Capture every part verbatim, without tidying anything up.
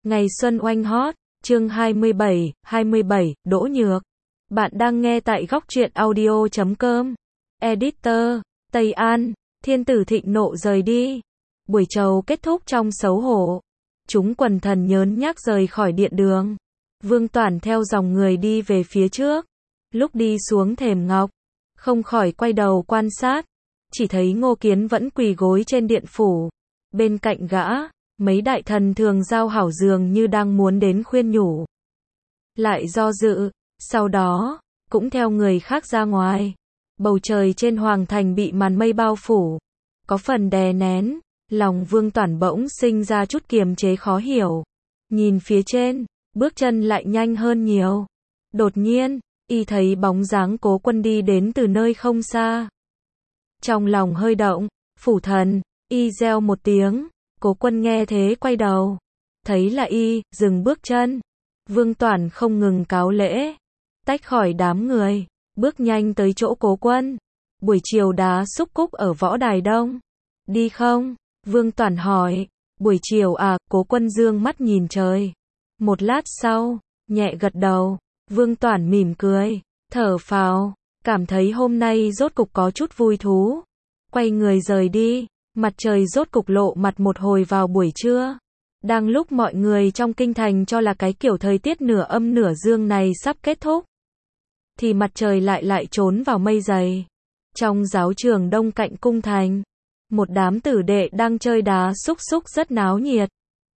Ngày xuân oanh hot, chương hai mươi bảy, hai mươi bảy, Đỗ Nhược. Bạn đang nghe tại góc truyện audio chấm com. Editor, Tây An, Thiên tử thịnh nộ rời đi. Buổi trầu kết thúc trong xấu hổ. Chúng quần thần nhớn nhác rời khỏi điện đường. Vương Toản theo dòng người đi về phía trước. Lúc đi xuống thềm ngọc, không khỏi quay đầu quan sát. Chỉ thấy Ngô Kiến vẫn quỳ gối trên điện phủ. Bên cạnh gã, mấy đại thần thường giao hảo dường như đang muốn đến khuyên nhủ. Lại do dự, sau đó, cũng theo người khác ra ngoài. Bầu trời trên hoàng thành bị màn mây bao phủ. Có phần đè nén, lòng Vương Toản bỗng sinh ra chút kiềm chế khó hiểu. Nhìn phía trên, bước chân lại nhanh hơn nhiều. Đột nhiên, y thấy bóng dáng Cố Quân đi đến từ nơi không xa. Trong lòng hơi động, phủ thần, y reo một tiếng. Cố Quân nghe thế quay đầu, thấy là y, dừng bước chân. Vương Toản không ngừng cáo lễ, tách khỏi đám người, bước nhanh tới chỗ Cố Quân. Buổi chiều đá xúc cúc ở võ đài đông. Đi không? Vương Toản hỏi. Buổi chiều à? Cố Quân dương mắt nhìn trời. Một lát sau, nhẹ gật đầu. Vương Toản mỉm cười, thở phào, cảm thấy hôm nay rốt cục có chút vui thú. Quay người rời đi. Mặt trời rốt cục lộ mặt một hồi vào buổi trưa. Đang lúc mọi người trong kinh thành cho là cái kiểu thời tiết nửa âm nửa dương này sắp kết thúc, thì mặt trời lại lại trốn vào mây dày. Trong giáo trường đông cạnh cung thành, một đám tử đệ đang chơi đá xúc xúc rất náo nhiệt.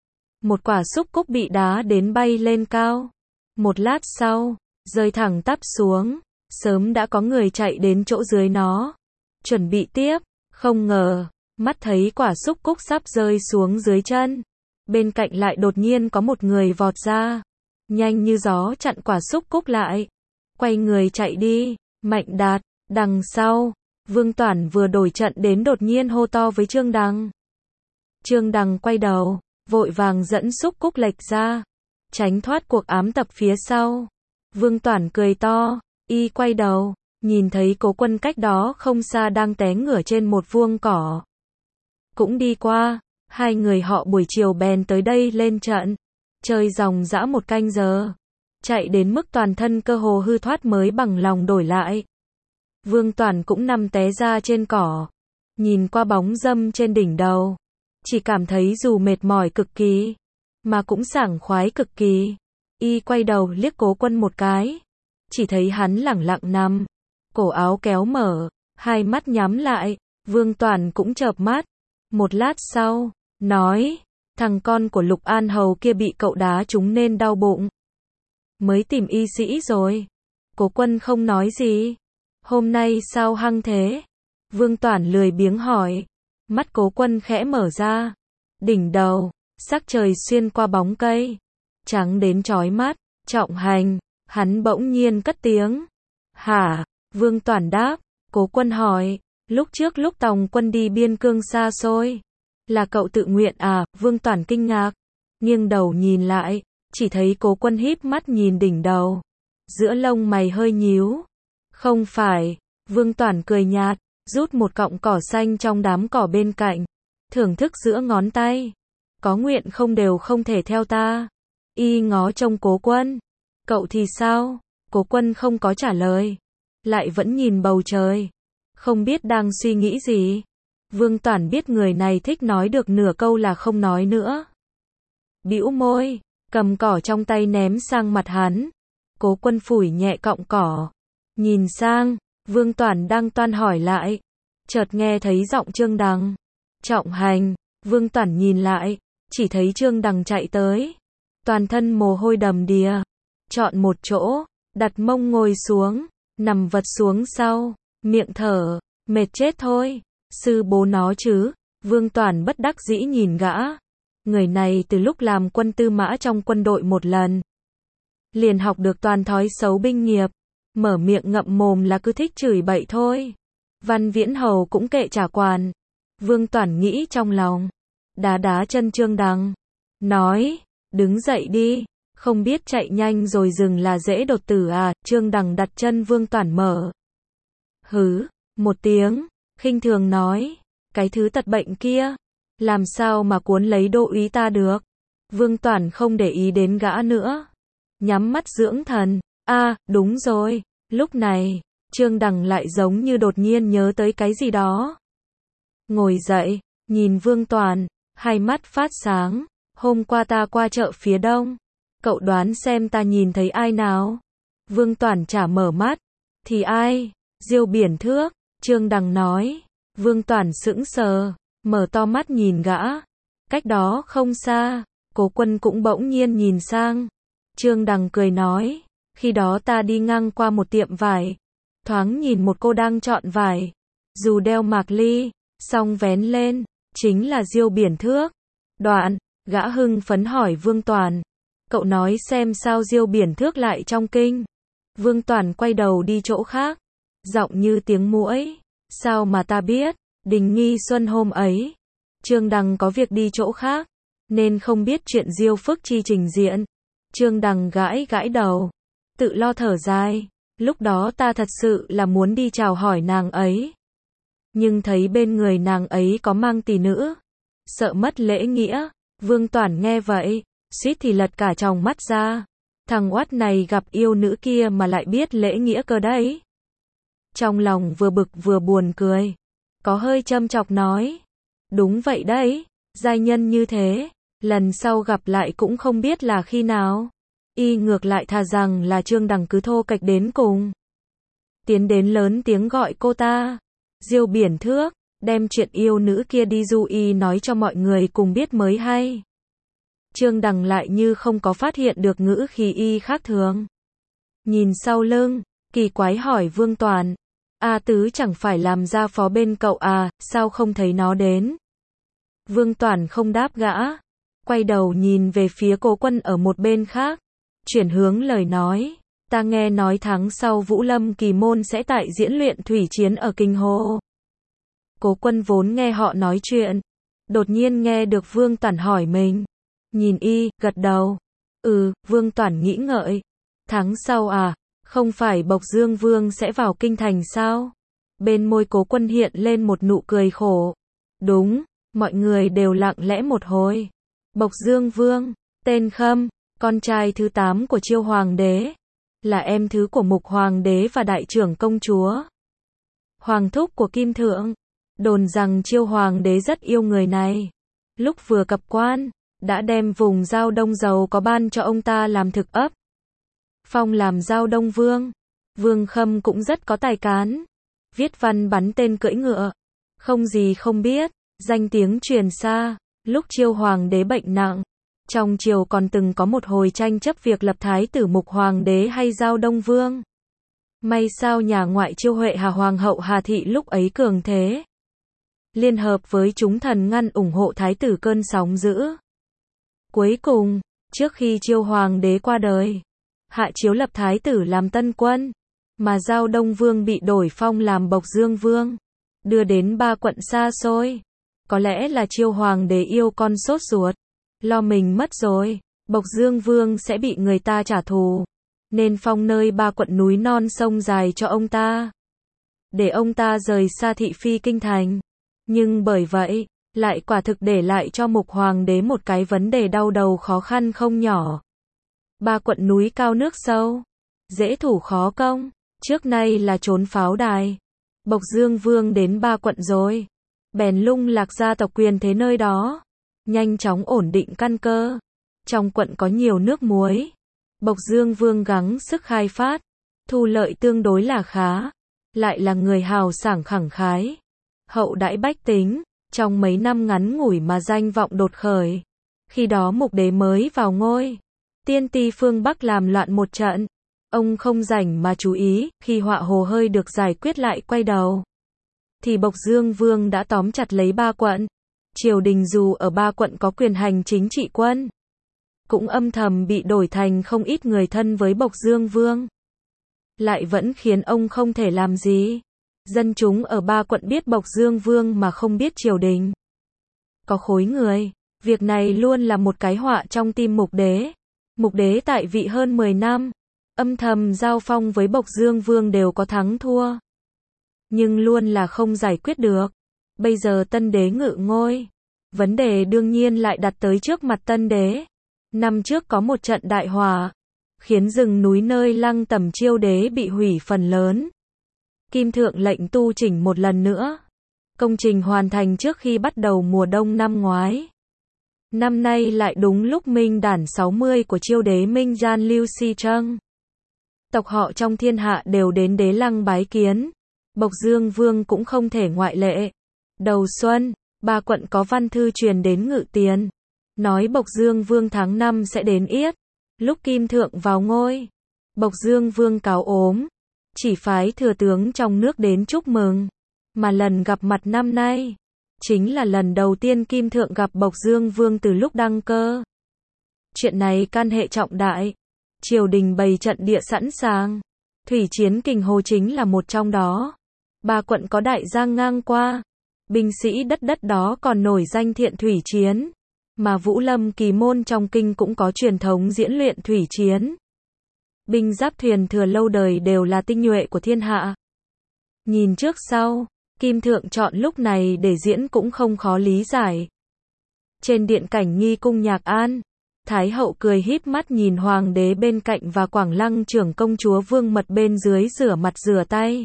Một quả xúc cúc bị đá đến bay lên cao. Một lát sau, rơi thẳng tắp xuống. Sớm đã có người chạy đến chỗ dưới nó, chuẩn bị tiếp. Không ngờ, mắt thấy quả xúc cúc sắp rơi xuống dưới chân. Bên cạnh lại đột nhiên có một người vọt ra. Nhanh như gió chặn quả xúc cúc lại. Quay người chạy đi. Mạnh Đạt, đằng sau. Vương Toản vừa đổi trận đến đột nhiên hô to với Trương Đằng. Trương Đằng quay đầu, vội vàng dẫn xúc cúc lệch ra, tránh thoát cuộc ám tập phía sau. Vương Toản cười to, y quay đầu, nhìn thấy Cố Quân cách đó không xa đang té ngửa trên một vuông cỏ. Cũng đi qua, hai người họ buổi chiều bèn tới đây lên trận, chơi ròng rã một canh giờ, chạy đến mức toàn thân cơ hồ hư thoát mới bằng lòng đổi lại. Vương Toản cũng nằm té ra trên cỏ, nhìn qua bóng râm trên đỉnh đầu, chỉ cảm thấy dù mệt mỏi cực kỳ, mà cũng sảng khoái cực kỳ. Y quay đầu liếc Cố Quân một cái, chỉ thấy hắn lẳng lặng nằm, cổ áo kéo mở, hai mắt nhắm lại. Vương Toản cũng chợp mắt. Một lát sau, nói, thằng con của Lục An Hầu kia bị cậu đá trúng nên đau bụng, mới tìm y sĩ rồi. Cố Quân không nói gì. Hôm nay sao hăng thế? Vương Toản lười biếng hỏi. Mắt Cố Quân khẽ mở ra. Đỉnh đầu, sắc trời xuyên qua bóng cây, trắng đến chói mắt. Trọng Hành, hắn bỗng nhiên cất tiếng. Hả? Vương Toản đáp. Cố Quân hỏi. Lúc trước lúc Tòng Quân đi biên cương xa xôi, là cậu tự nguyện à? Vương Toản kinh ngạc, nghiêng đầu nhìn lại, chỉ thấy Cố Quân híp mắt nhìn đỉnh đầu, giữa lông mày hơi nhíu. Không phải. Vương Toản cười nhạt, rút một cọng cỏ xanh trong đám cỏ bên cạnh, thưởng thức giữa ngón tay. Có nguyện không đều không thể theo ta. Y ngó trông Cố Quân. Cậu thì sao? Cố Quân không có trả lời, lại vẫn nhìn bầu trời, không biết đang suy nghĩ gì. Vương Toản biết người này thích nói được nửa câu là không nói nữa. Bĩu môi, cầm cỏ trong tay ném sang mặt hắn. Cố Quân phủi nhẹ cọng cỏ, nhìn sang. Vương Toản đang toan hỏi lại, chợt nghe thấy giọng Trương Đằng. Trọng Hành. Vương Toản nhìn lại, chỉ thấy Trương Đằng chạy tới, toàn thân mồ hôi đầm đìa, chọn một chỗ, đặt mông ngồi xuống, nằm vật xuống sau, miệng thở, mệt chết thôi. Sư bố nó chứ. Vương Toản bất đắc dĩ nhìn gã. Người này từ lúc làm quân tư mã trong quân đội một lần, liền học được toàn thói xấu binh nghiệp, mở miệng ngậm mồm là cứ thích chửi bậy thôi. Văn Viễn Hầu cũng kệ trả quản. Vương Toản nghĩ trong lòng, đá đá chân Trương Đằng, nói, đứng dậy đi, không biết chạy nhanh rồi dừng là dễ đột tử à? Trương Đằng đặt chân Vương Toản mở. Hứ, một tiếng, khinh thường nói, cái thứ tật bệnh kia, làm sao mà cuốn lấy đô úy ta được? Vương Toản không để ý đến gã nữa. Nhắm mắt dưỡng thần. A, à, đúng rồi. Lúc này, Trương Đằng lại giống như đột nhiên nhớ tới cái gì đó. Ngồi dậy, nhìn Vương Toản, hai mắt phát sáng. Hôm qua ta qua chợ phía đông. Cậu đoán xem ta nhìn thấy ai nào? Vương Toản chả mở mắt. Thì ai? Diêu Biển Thước, Trương Đằng nói. Vương Toản sững sờ, mở to mắt nhìn gã. Cách đó không xa, Cố Quân cũng bỗng nhiên nhìn sang. Trương Đằng cười nói, khi đó ta đi ngang qua một tiệm vải, thoáng nhìn một cô đang chọn vải, dù đeo mạc ly, song vén lên, chính là Diêu Biển Thước. Đoạn, gã hưng phấn hỏi Vương Toản, cậu nói xem sao Diêu Biển Thước lại trong kinh. Vương Toản quay đầu đi chỗ khác, giọng như tiếng muỗi, sao mà ta biết, Đình Nghi Xuân hôm ấy, Trương Đằng có việc đi chỗ khác, nên không biết chuyện Diêu Phức Chi trình diện. Trương Đằng gãi gãi đầu, tự lo thở dài, lúc đó ta thật sự là muốn đi chào hỏi nàng ấy. Nhưng thấy bên người nàng ấy có mang tỷ nữ, sợ mất lễ nghĩa. Vương Toản nghe vậy, suýt thì lật cả tròng mắt ra. Thằng oát này gặp yêu nữ kia mà lại biết lễ nghĩa cơ đấy. Trong lòng vừa bực vừa buồn cười, có hơi châm chọc nói, đúng vậy đấy, giai nhân như thế, lần sau gặp lại cũng không biết là khi nào. Y ngược lại thà rằng là Trương Đằng cứ thô kệch đến cùng. Tiến đến lớn tiếng gọi cô ta, Diêu Biển Thước, đem chuyện yêu nữ kia đi du y nói cho mọi người cùng biết mới hay. Trương Đằng lại như không có phát hiện được ngữ khí y khác thường. Nhìn sau lưng, kỳ quái hỏi Vương Toản, A Tứ chẳng phải làm gia phó bên cậu à, sao không thấy nó đến? Vương Toản không đáp gã, quay đầu nhìn về phía Cố Quân ở một bên khác, chuyển hướng lời nói, ta nghe nói tháng sau Vũ Lâm Kỳ Môn sẽ tại diễn luyện thủy chiến ở Kinh Hồ. Cố Quân vốn nghe họ nói chuyện, đột nhiên nghe được Vương Toản hỏi mình, nhìn y, gật đầu. Ừ, Vương Toản nghĩ ngợi, tháng sau à, không phải Bộc Dương Vương sẽ vào kinh thành sao? Bên môi Cố Quân hiện lên một nụ cười khổ. Đúng, mọi người đều lặng lẽ một hồi. Bộc Dương Vương, tên Khâm, con trai thứ tám của Chiêu Hoàng đế, là em thứ của Mục Hoàng đế và Đại trưởng công chúa. Hoàng thúc của Kim Thượng, đồn rằng Chiêu Hoàng đế rất yêu người này. Lúc vừa cập quan, đã đem vùng Giao Đông giàu có ban cho ông ta làm thực ấp. Phong làm Giao Đông Vương. Vương Khâm cũng rất có tài cán. Viết văn bắn tên cưỡi ngựa. Không gì không biết, danh tiếng truyền xa. Lúc Chiêu Hoàng đế bệnh nặng, trong triều còn từng có một hồi tranh chấp việc lập thái tử Mục Hoàng đế hay Giao Đông Vương. May sao nhà ngoại Chiêu Huệ Hà Hoàng hậu Hà Thị lúc ấy cường thế, liên hợp với chúng thần ngăn ủng hộ thái tử cơn sóng dữ. Cuối cùng, trước khi Chiêu Hoàng đế qua đời, hạ chiếu lập thái tử làm tân quân, mà Giao Đông Vương bị đổi phong làm Bộc Dương Vương, đưa đến ba quận xa xôi. Có lẽ là Chiêu Hoàng đế yêu con sốt ruột, lo mình mất rồi, Bộc Dương Vương sẽ bị người ta trả thù, nên phong nơi ba quận núi non sông dài cho ông ta, để ông ta rời xa thị phi kinh thành. Nhưng bởi vậy, lại quả thực để lại cho Mục Hoàng đế một cái vấn đề đau đầu khó khăn không nhỏ. Ba quận núi cao nước sâu, dễ thủ khó công, trước nay là trốn pháo đài. Bộc Dương Vương đến ba quận rồi, bèn lung lạc gia tộc quyền thế nơi đó, nhanh chóng ổn định căn cơ. Trong quận có nhiều nước muối, Bộc Dương Vương gắng sức khai phát, thu lợi tương đối là khá, lại là người hào sảng khẳng khái, hậu đãi bách tính. Trong mấy năm ngắn ngủi mà danh vọng đột khởi. Khi đó Mục đế mới vào ngôi, tiên ti phương Bắc làm loạn một trận, ông không rảnh mà chú ý. Khi họa hồ hơi được giải quyết lại quay đầu, thì Bộc Dương Vương đã tóm chặt lấy ba quận. Triều đình dù ở ba quận có quyền hành chính trị quân, cũng âm thầm bị đổi thành không ít người thân với Bộc Dương Vương, lại vẫn khiến ông không thể làm gì. Dân chúng ở ba quận biết Bộc Dương Vương mà không biết triều đình. Có khối người, việc này luôn là một cái họa trong tim Mục đế. Mục đế tại vị hơn mười năm, âm thầm giao phong với Bộc Dương Vương đều có thắng thua, nhưng luôn là không giải quyết được. Bây giờ tân đế ngự ngôi, vấn đề đương nhiên lại đặt tới trước mặt tân đế. Năm trước có một trận đại hỏa, khiến rừng núi nơi Lăng Tẩm Chiêu Đế bị hủy phần lớn. Kim Thượng lệnh tu chỉnh một lần nữa. Công trình hoàn thành trước khi bắt đầu mùa đông năm ngoái. Năm nay lại đúng lúc Minh đản sáu mươi của Chiêu Đế Minh Gian Lưu Si Trăng. Tộc họ trong thiên hạ đều đến Đế Lăng bái kiến. Bộc Dương Vương cũng không thể ngoại lệ. Đầu xuân, ba quận có văn thư truyền đến Ngự Tiền. Nói Bộc Dương Vương tháng năm sẽ đến Yết. Lúc Kim Thượng vào ngôi, Bộc Dương Vương cáo ốm. Chỉ phái thừa tướng trong nước đến chúc mừng. Mà lần gặp mặt năm nay, chính là lần đầu tiên Kim Thượng gặp Bộc Dương Vương từ lúc đăng cơ. Chuyện này can hệ trọng đại. Triều đình bày trận địa sẵn sàng. Thủy chiến Kình Hồ chính là một trong đó. Ba quận có đại giang ngang qua. Binh sĩ đất đất đó còn nổi danh thiện thủy chiến. Mà Vũ Lâm Kỳ Môn trong kinh cũng có truyền thống diễn luyện thủy chiến. Binh giáp thuyền thừa lâu đời đều là tinh nhuệ của thiên hạ. Nhìn trước sau, Kim Thượng chọn lúc này để diễn cũng không khó lý giải. Trên điện cảnh nghi cung Nhạc An, Thái hậu cười híp mắt nhìn hoàng đế bên cạnh và Quảng Lăng trưởng công chúa Vương Mật bên dưới rửa mặt rửa tay.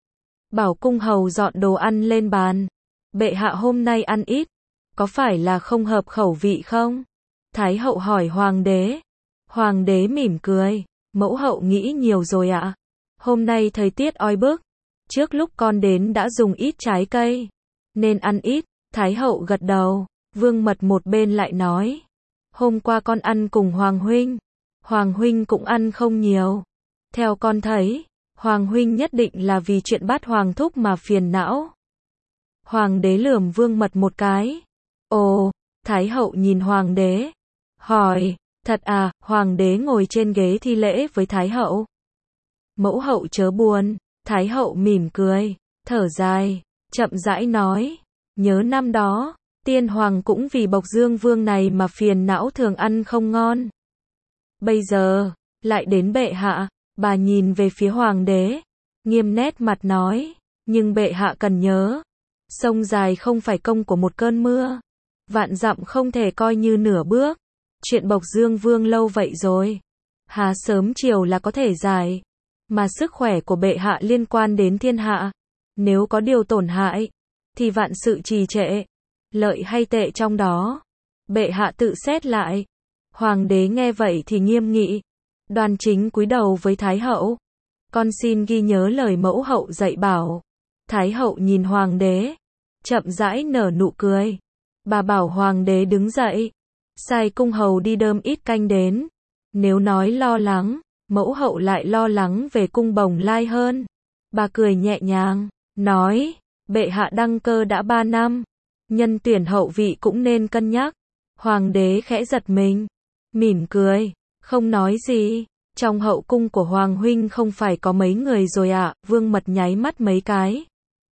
Bảo cung hầu dọn đồ ăn lên bàn. Bệ hạ hôm nay ăn ít, có phải là không hợp khẩu vị không? Thái hậu hỏi hoàng đế. Hoàng đế mỉm cười. Mẫu hậu nghĩ nhiều rồi ạ. Hôm nay thời tiết oi bức. Trước lúc con đến đã dùng ít trái cây. Nên ăn ít. Thái hậu gật đầu. Vương Mật một bên lại nói. Hôm qua con ăn cùng Hoàng huynh. Hoàng huynh cũng ăn không nhiều. Theo con thấy, Hoàng huynh nhất định là vì chuyện Bát Hoàng thúc mà phiền não. Hoàng đế lườm Vương Mật một cái. Ồ, Thái hậu nhìn hoàng đế. Hỏi, thật à? Hoàng đế ngồi trên ghế thi lễ với Thái hậu. Mẫu hậu chớ buồn. Thái hậu mỉm cười, thở dài, chậm rãi nói. Nhớ năm đó, tiên hoàng cũng vì Bộc Dương Vương này mà phiền não thường ăn không ngon. Bây giờ, lại đến bệ hạ. Bà nhìn về phía hoàng đế, nghiêm nét mặt nói. Nhưng bệ hạ cần nhớ, sông dài không phải công của một cơn mưa. Vạn dặm không thể coi như nửa bước. Chuyện Bộc Dương Vương lâu vậy rồi, há sớm chiều là có thể giải. Mà sức khỏe của bệ hạ liên quan đến thiên hạ. Nếu có điều tổn hại, thì vạn sự trì trệ. Lợi hay tệ trong đó, bệ hạ tự xét lại. Hoàng đế nghe vậy thì nghiêm nghị. Đoan chính cúi đầu với Thái hậu. Con xin ghi nhớ lời mẫu hậu dạy bảo. Thái hậu nhìn hoàng đế, chậm rãi nở nụ cười. Bà bảo hoàng đế đứng dậy, sai cung hầu đi đơm ít canh đến. Nếu nói lo lắng, mẫu hậu lại lo lắng về cung Bồng Lai hơn. Bà cười nhẹ nhàng, nói, bệ hạ đăng cơ đã ba năm. Nhân tuyển hậu vị cũng nên cân nhắc. Hoàng đế khẽ giật mình, mỉm cười, không nói gì. Trong hậu cung của Hoàng huynh không phải có mấy người rồi ạ? À? Vương Mật nháy mắt mấy cái.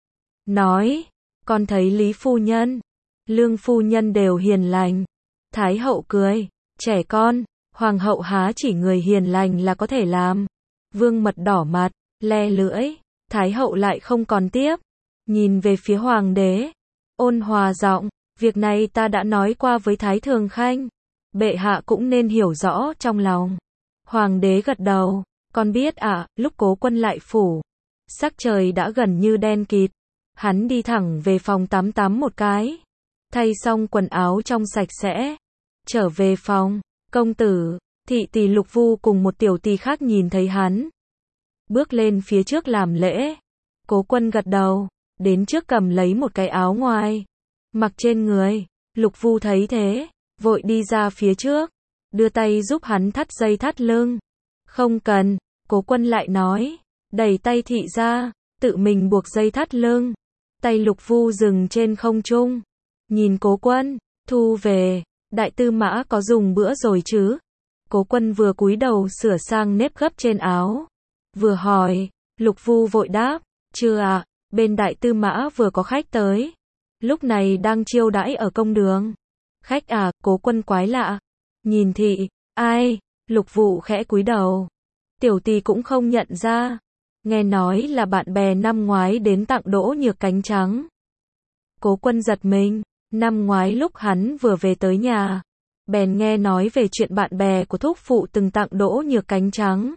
Nói, con thấy Lý phu nhân, Lương phu nhân đều hiền lành. Thái hậu cười, trẻ con, hoàng hậu há chỉ người hiền lành là có thể làm. Vương Mật đỏ mặt, le lưỡi. Thái hậu lại không còn tiếp, nhìn về phía hoàng đế, ôn hòa giọng, việc này ta đã nói qua với Thái Thường Khanh. Bệ hạ cũng nên hiểu rõ trong lòng. Hoàng đế gật đầu, con biết ạ. À, lúc Cố Quân lại phủ, sắc trời đã gần như đen kịt. Hắn đi thẳng về phòng tắm tắm một cái, thay xong quần áo trong sạch sẽ, trở về phòng. Công tử, thị tỳ Lục Vu cùng một tiểu tỳ khác nhìn thấy hắn, bước lên phía trước làm lễ. Cố Quân gật đầu, đến trước cầm lấy một cái áo ngoài, mặc trên người. Lục Vu thấy thế, vội đi ra phía trước, đưa tay giúp hắn thắt dây thắt lưng. Không cần, Cố Quân lại nói, đẩy tay thị ra, tự mình buộc dây thắt lưng. Tay Lục Vu dừng trên không trung, nhìn Cố Quân, thu về. Đại tư mã có dùng bữa rồi chứ? Cố Quân vừa cúi đầu sửa sang nếp gấp trên áo, vừa hỏi. Lục Vu vội đáp, chưa ạ, à, bên đại tư mã vừa có khách tới, lúc này đang chiêu đãi ở công đường. Khách à? Cố Quân quái lạ, nhìn thị, ai? Lục Vu khẽ cúi đầu, tiểu tỳ cũng không nhận ra, nghe nói là bạn bè năm ngoái đến tặng Đỗ Nhược cánh trắng. Cố Quân giật mình, năm ngoái lúc hắn vừa về tới nhà, bèn nghe nói về chuyện bạn bè của thúc phụ từng tặng Đỗ Nhược cánh trắng.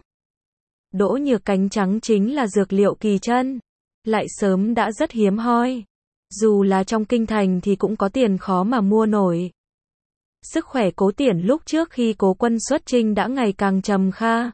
Đỗ Nhược cánh trắng chính là dược liệu kỳ chân, lại sớm đã rất hiếm hoi. Dù là trong kinh thành thì cũng có tiền khó mà mua nổi. Sức khỏe Cố Tiển lúc trước khi Cố Quân xuất chinh đã ngày càng trầm kha.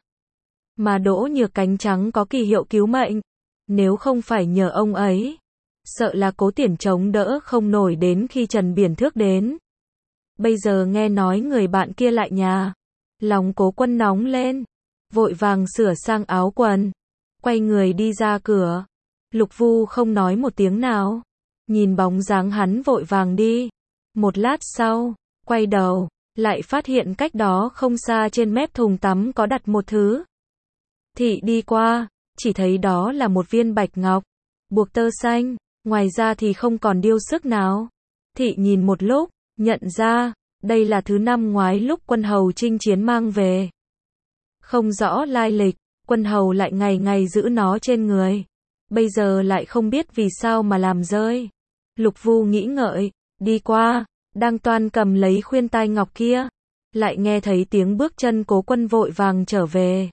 Mà Đỗ Nhược cánh trắng có kỳ hiệu cứu mệnh. Nếu không phải nhờ ông ấy, sợ là Cố Tiển chống đỡ không nổi đến khi Trần Biển Thước đến. Bây giờ nghe nói người bạn kia lại nhà. Lòng Cố Quân nóng lên. Vội vàng sửa sang áo quần. Quay người đi ra cửa. Lục Vu không nói một tiếng nào. Nhìn bóng dáng hắn vội vàng đi. Một lát sau, quay đầu, lại phát hiện cách đó không xa trên mép thùng tắm có đặt một thứ. Thị đi qua, chỉ thấy đó là một viên bạch ngọc, buộc tơ xanh, ngoài ra thì không còn điêu sức nào. Thị nhìn một lúc, nhận ra, đây là thứ năm ngoái lúc Quân Hầu chinh chiến mang về. Không rõ lai lịch, Quân Hầu lại ngày ngày giữ nó trên người. Bây giờ lại không biết vì sao mà làm rơi. Lục Vu nghĩ ngợi, đi qua, đang toan cầm lấy khuyên tai ngọc kia. Lại nghe thấy tiếng bước chân Cố Quân vội vàng trở về.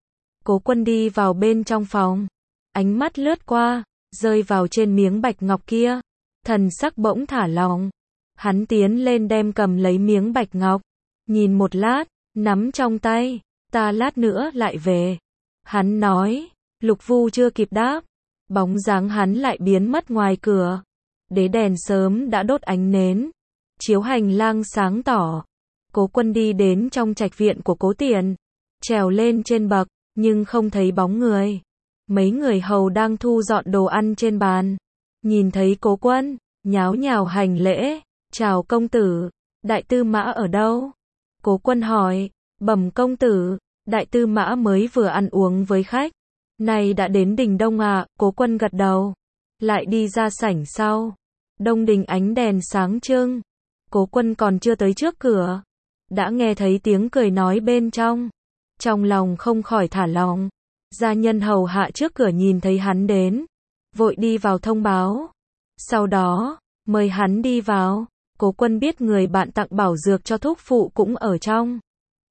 Cố Quân đi vào bên trong phòng. Ánh mắt lướt qua, rơi vào trên miếng bạch ngọc kia. Thần sắc bỗng thả lỏng. Hắn tiến lên đem cầm lấy miếng bạch ngọc. Nhìn một lát, nắm trong tay. Ta lát nữa lại về. Hắn nói. Lục Vu chưa kịp đáp. Bóng dáng hắn lại biến mất ngoài cửa. Đế đèn sớm đã đốt ánh nến. Chiếu hành lang sáng tỏ. Cố Quân đi đến trong trạch viện của Cố Tiển. Trèo lên trên bậc, nhưng không thấy bóng người. Mấy người hầu đang thu dọn đồ ăn trên bàn. Nhìn thấy Cố Quân, nháo nhào hành lễ. Chào công tử, đại tư mã ở đâu? Cố Quân hỏi, bẩm công tử, đại tư mã mới vừa ăn uống với khách. Này đã đến đình Đông à? Cố Quân gật đầu. Lại đi ra sảnh sau. Đông đình ánh đèn sáng trưng. Cố Quân còn chưa tới trước cửa. Đã nghe thấy tiếng cười nói bên trong. Trong lòng không khỏi thả lỏng. Gia nhân hầu hạ trước cửa nhìn thấy hắn đến. Vội đi vào thông báo. Sau đó, mời hắn đi vào. Cố Quân biết người bạn tặng bảo dược cho thúc phụ cũng ở trong.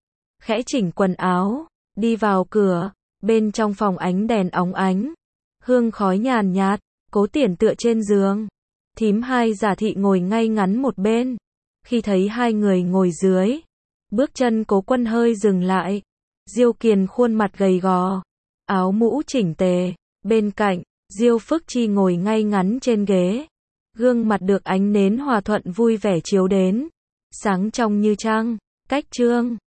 Khẽ chỉnh quần áo. Đi vào cửa. Bên trong phòng ánh đèn óng ánh. Hương khói nhàn nhạt. Cố Tiển tựa trên giường. Thím hai Giả Thị ngồi ngay ngắn một bên. Khi thấy hai người ngồi dưới, bước chân Cố Quân hơi dừng lại. Diêu Kiền khuôn mặt gầy gò, áo mũ chỉnh tề. Bên cạnh, Diêu Phức Chi ngồi ngay ngắn trên ghế. Gương mặt được ánh nến hòa thuận vui vẻ chiếu đến. Sáng trong như trăng. Cách Trương